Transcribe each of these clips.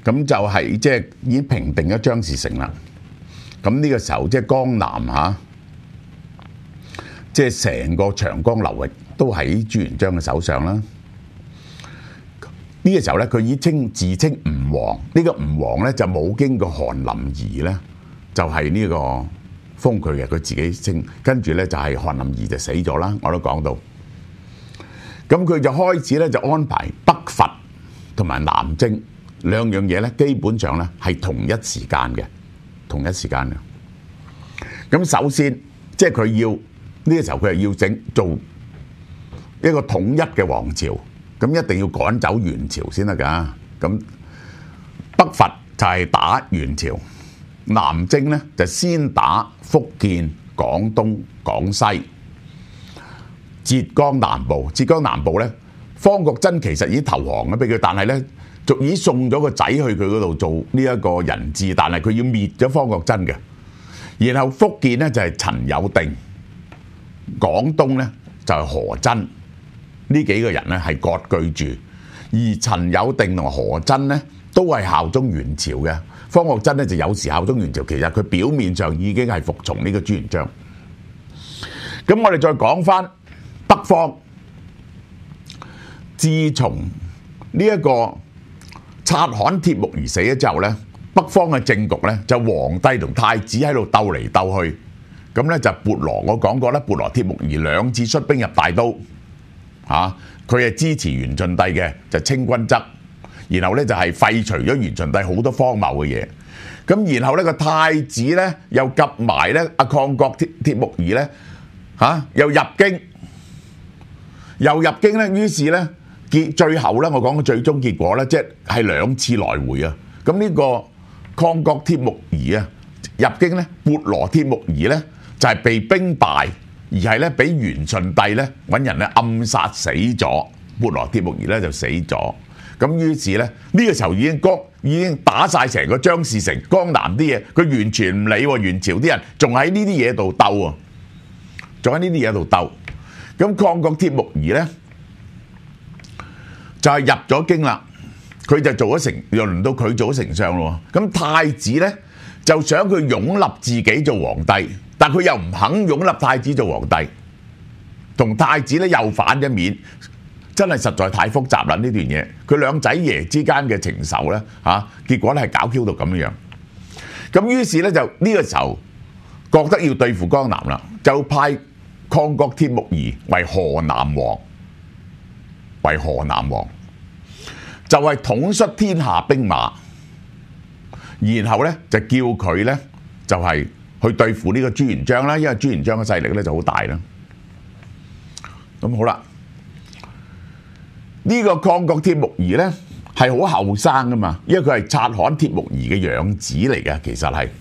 咁就係即係已經平定咗張士誠啦。咁呢個時候即係江南嚇，即係成個長江流域都喺朱元璋嘅手上啦。呢個時候咧，佢已經自稱吳王。呢個吳王咧就冇經過韓林兒咧，就係呢個封佢嘅，佢自己稱。跟住咧就係韓林兒就死咗啦，我都講到。咁佢就開始咧就安排北伐同埋南征兩樣嘢咧，基本上咧係同一時間嘅，同一時間嘅。咁首先即係佢要呢個時候佢係要做一個統一嘅王朝，咁一定要趕走元朝先得㗎。咁北伐就係打元朝，南征咧就先打福建、廣東、廣西、浙江南部。浙江南部咧，方國珍其實已經投降咗俾佢，但係咧就已經送咗個仔去佢嗰度做呢一個人質，但係佢要滅咗方國珍嘅。然後福建咧就係陳友定，廣東咧就係何真，呢幾個人咧係割據住，而陳友定同何真咧都係效忠元朝嘅。方國珍咧就有時效忠元朝，其實佢表面上已經係服從呢個朱元璋。咁我哋再講翻北方，自從呢一個察罕帖木兒死咗之後咧，北方嘅政局咧就皇帝同太子喺度鬥嚟鬥去。咁咧就撥羅，我講過咧，撥羅帖木兒兩次出兵入大都，佢係支持元順帝嘅，就清君側。然後咧就係廢除咗元順帝好多荒謬嘅嘢。咁然後咧個太子咧又夾埋咧阿曠國帖木兒咧又入京咧，於是咧最後咧我講嘅最終結果咧，即係兩次來回啊。咁呢個曠國帖木兒啊入京咧，撥羅帖木兒咧就係被兵敗，而係咧俾元順帝咧揾人咧暗殺死咗，撥羅帖木兒咧就死咗。咁於是咧呢個時候已經打晒成個張士誠江南啲嘢，佢完全唔理喎。元朝啲人仲喺呢啲嘢度鬥啊，仲喺呢啲嘢度鬥。咁曠國帖木兒咧就係入咗京啦，佢就做咗又輪到佢做咗丞相咯。咁太子咧就想佢擁立自己做皇帝，但佢又唔肯擁立太子做皇帝，同太子咧又反咗面。真係實在太複雜啦呢段嘢，佢兩仔爺之間嘅情仇咧結果咧係搞 Q 到咁樣。咁於是咧就呢個時候覺得要對付江南啦，就派曠國帖木兒為河南王，就係統率天下兵馬，然後咧就叫佢咧就係去對付呢個朱元璋啦，因為朱元璋嘅勢力咧就好大啦。咁好啦。呢個曠國帖木兒咧係好後生噶嘛，因為佢係察罕帖木兒嘅養子嚟嘅，其實係。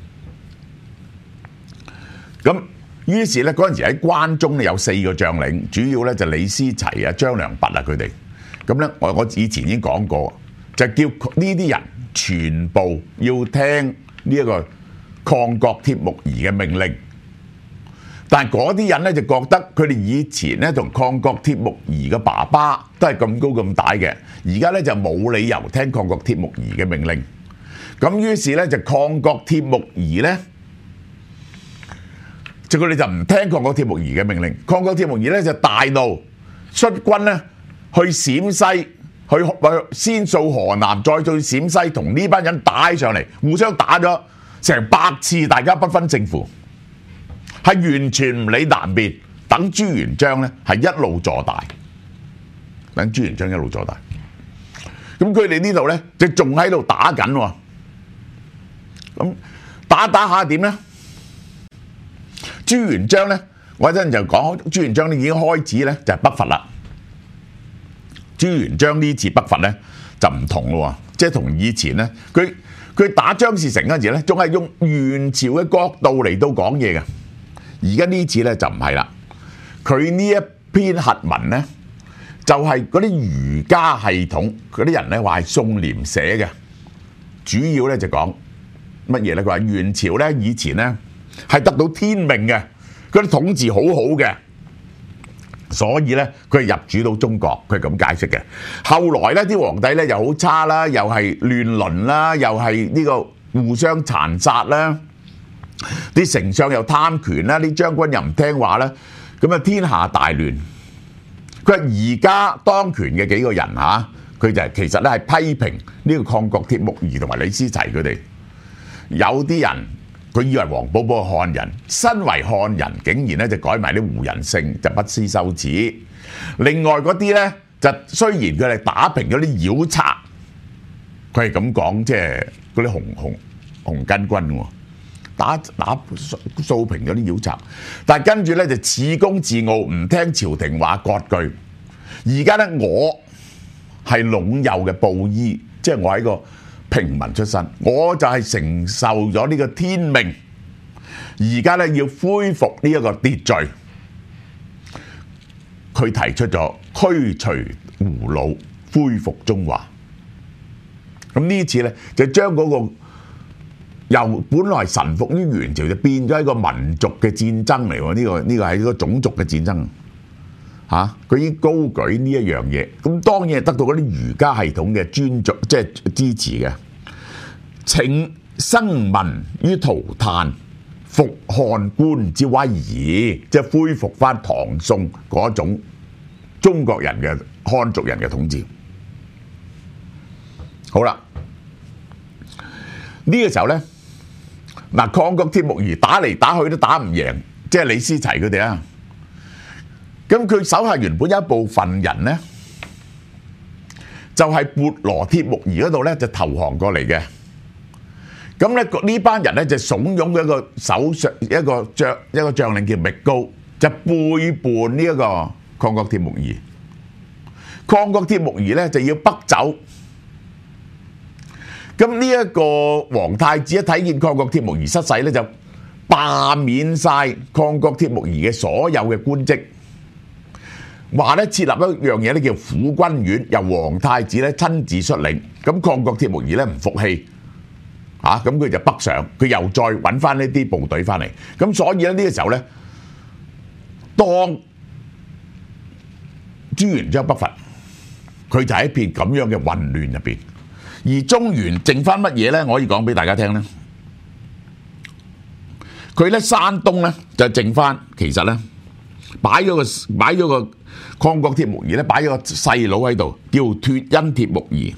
咁於是咧嗰陣時喺關中咧有4個將領，主要咧就李思齊啊、張良弼啊佢哋。咁咧我以前已經講過，就叫呢啲人全部要聽呢一個曠國帖木兒嘅命令。但係嗰啲人咧就覺得佢哋以前咧同曠國帖木兒嘅爸爸都係咁高咁大嘅，而家咧就冇理由聽曠國帖木兒嘅命令。咁於是咧就曠國帖木兒咧，佢哋就唔聽曠國帖木兒嘅命令。曠國帖木兒咧就大怒，率軍咧去陝西，去先掃河南，再到陝西，同呢班人打上嚟，互相打咗成100次，大家不分勝負。係完全唔理南邊，等朱元璋咧係一路坐大，等朱元璋一路坐大。咁佢哋呢度咧就仲喺度打緊喎。咁打下點咧？朱元璋咧，我一陣就講朱元璋咧已經開始咧就係北伐啦。朱元璋呢次北伐咧就唔同咯，即係同以前咧，佢打張士誠嗰陣時咧，仲係用元朝嘅角度嚟到講嘢嘅。而家呢次咧就唔係啦，佢呢一篇檄文咧就係嗰啲儒家系統嗰啲人咧話係宋濂寫嘅，主要咧就講乜嘢咧？佢話元朝咧以前咧係得到天命嘅，嗰啲統治好好嘅， 所以咧佢係入主到中國，佢係咁解釋嘅。後來咧啲皇帝咧又好差啦，又係亂倫啦，又係呢個互相殘殺啦，啲丞相又貪權啦，啲將軍又唔聽話啦，咁啊天下大亂。佢話而家當權嘅幾個人嚇，佢就係其實咧係批評呢個抗國鐵木兒同埋李思齊佢哋。有啲人佢以為黃埔埔係漢人，身為漢人竟然咧就改埋啲胡人姓，就不思羞恥。另外嗰啲咧就雖然佢哋打平咗啲妖賊，佢係咁講，即係嗰啲紅巾軍喎，打掃平咗啲妖賊，但係跟住咧就恃功自傲，唔聽朝廷話割據。而家咧我係隴右嘅布衣，即係我係一個平民出身，我就係承受咗呢個天命。而家咧要恢復呢一個秩序，佢提出咗驅除胡虜，恢復中華。咁呢次咧就將嗰個由本來臣服於元朝，就變咗一個民族嘅戰爭嚟喎。呢個係一個種族嘅戰爭嚇。佢已經高舉呢一樣嘢，咁當然係得到嗰啲儒家系統嘅尊重，即係支持嘅。請生民於塗炭，復漢官之威儀，即係恢復翻唐宋嗰種中國人嘅漢族人嘅統治。好啦，呢個時候咧，嗱抗國鐵木兒打嚟打去都打唔贏，即係李思齊佢哋啊。咁佢手下原本有一部分人咧，就係撥羅鐵木兒嗰度咧就投降過嚟嘅。咁咧呢班人咧就慫恿嘅一個首相一個將領叫覓高，就背叛呢一個抗國鐵木兒。抗國鐵木兒咧就要北走。咁呢一個皇太子一睇見抗國鐵木兒失勢咧，就罷免晒抗國鐵木兒嘅所有嘅官職，話咧設立一樣嘢咧叫撫軍院，由皇太子咧親自率領。咁抗國鐵木兒咧唔服氣。咁佢就北上，佢又再揾翻呢啲部隊翻嚟，咁所以咧呢個時候咧，當朱元璋北伐，佢就喺一片咁樣嘅混亂入邊，而中原剩翻乜嘢咧？我可以講俾大家聽咧，佢咧山東咧就剩翻，其實咧擺咗個抗國鐵木兒咧，擺咗個細佬喺度，叫脫恩鐵木兒。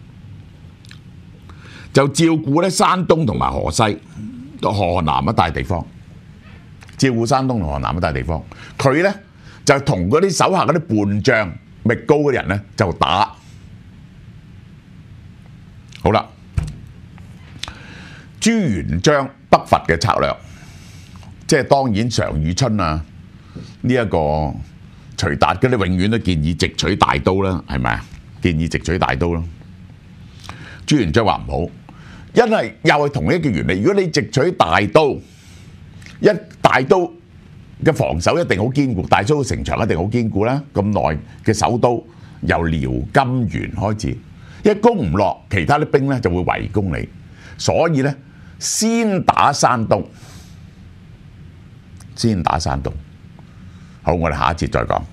就照顧咧山東同埋河西、河南一帶地方，照顧山東同河南一帶地方。佢咧就同嗰啲手下嗰啲叛將覓高嘅人咧就打。好啦，朱元璋北伐嘅策略，即係當然常遇春啊，呢一個徐達嗰啲永遠都建議直取大都啦，係咪啊？建議直取大都啦。朱元璋話唔好。因為又係同一個原理，如果你直取大都，大都嘅防守一定好堅固，大都嘅城牆一定好堅固啦。咁耐嘅首都由遼金元開始，一攻唔落，其他啲兵咧就會圍攻你，所以咧先打山東，先打山東。好，我哋下一節再講。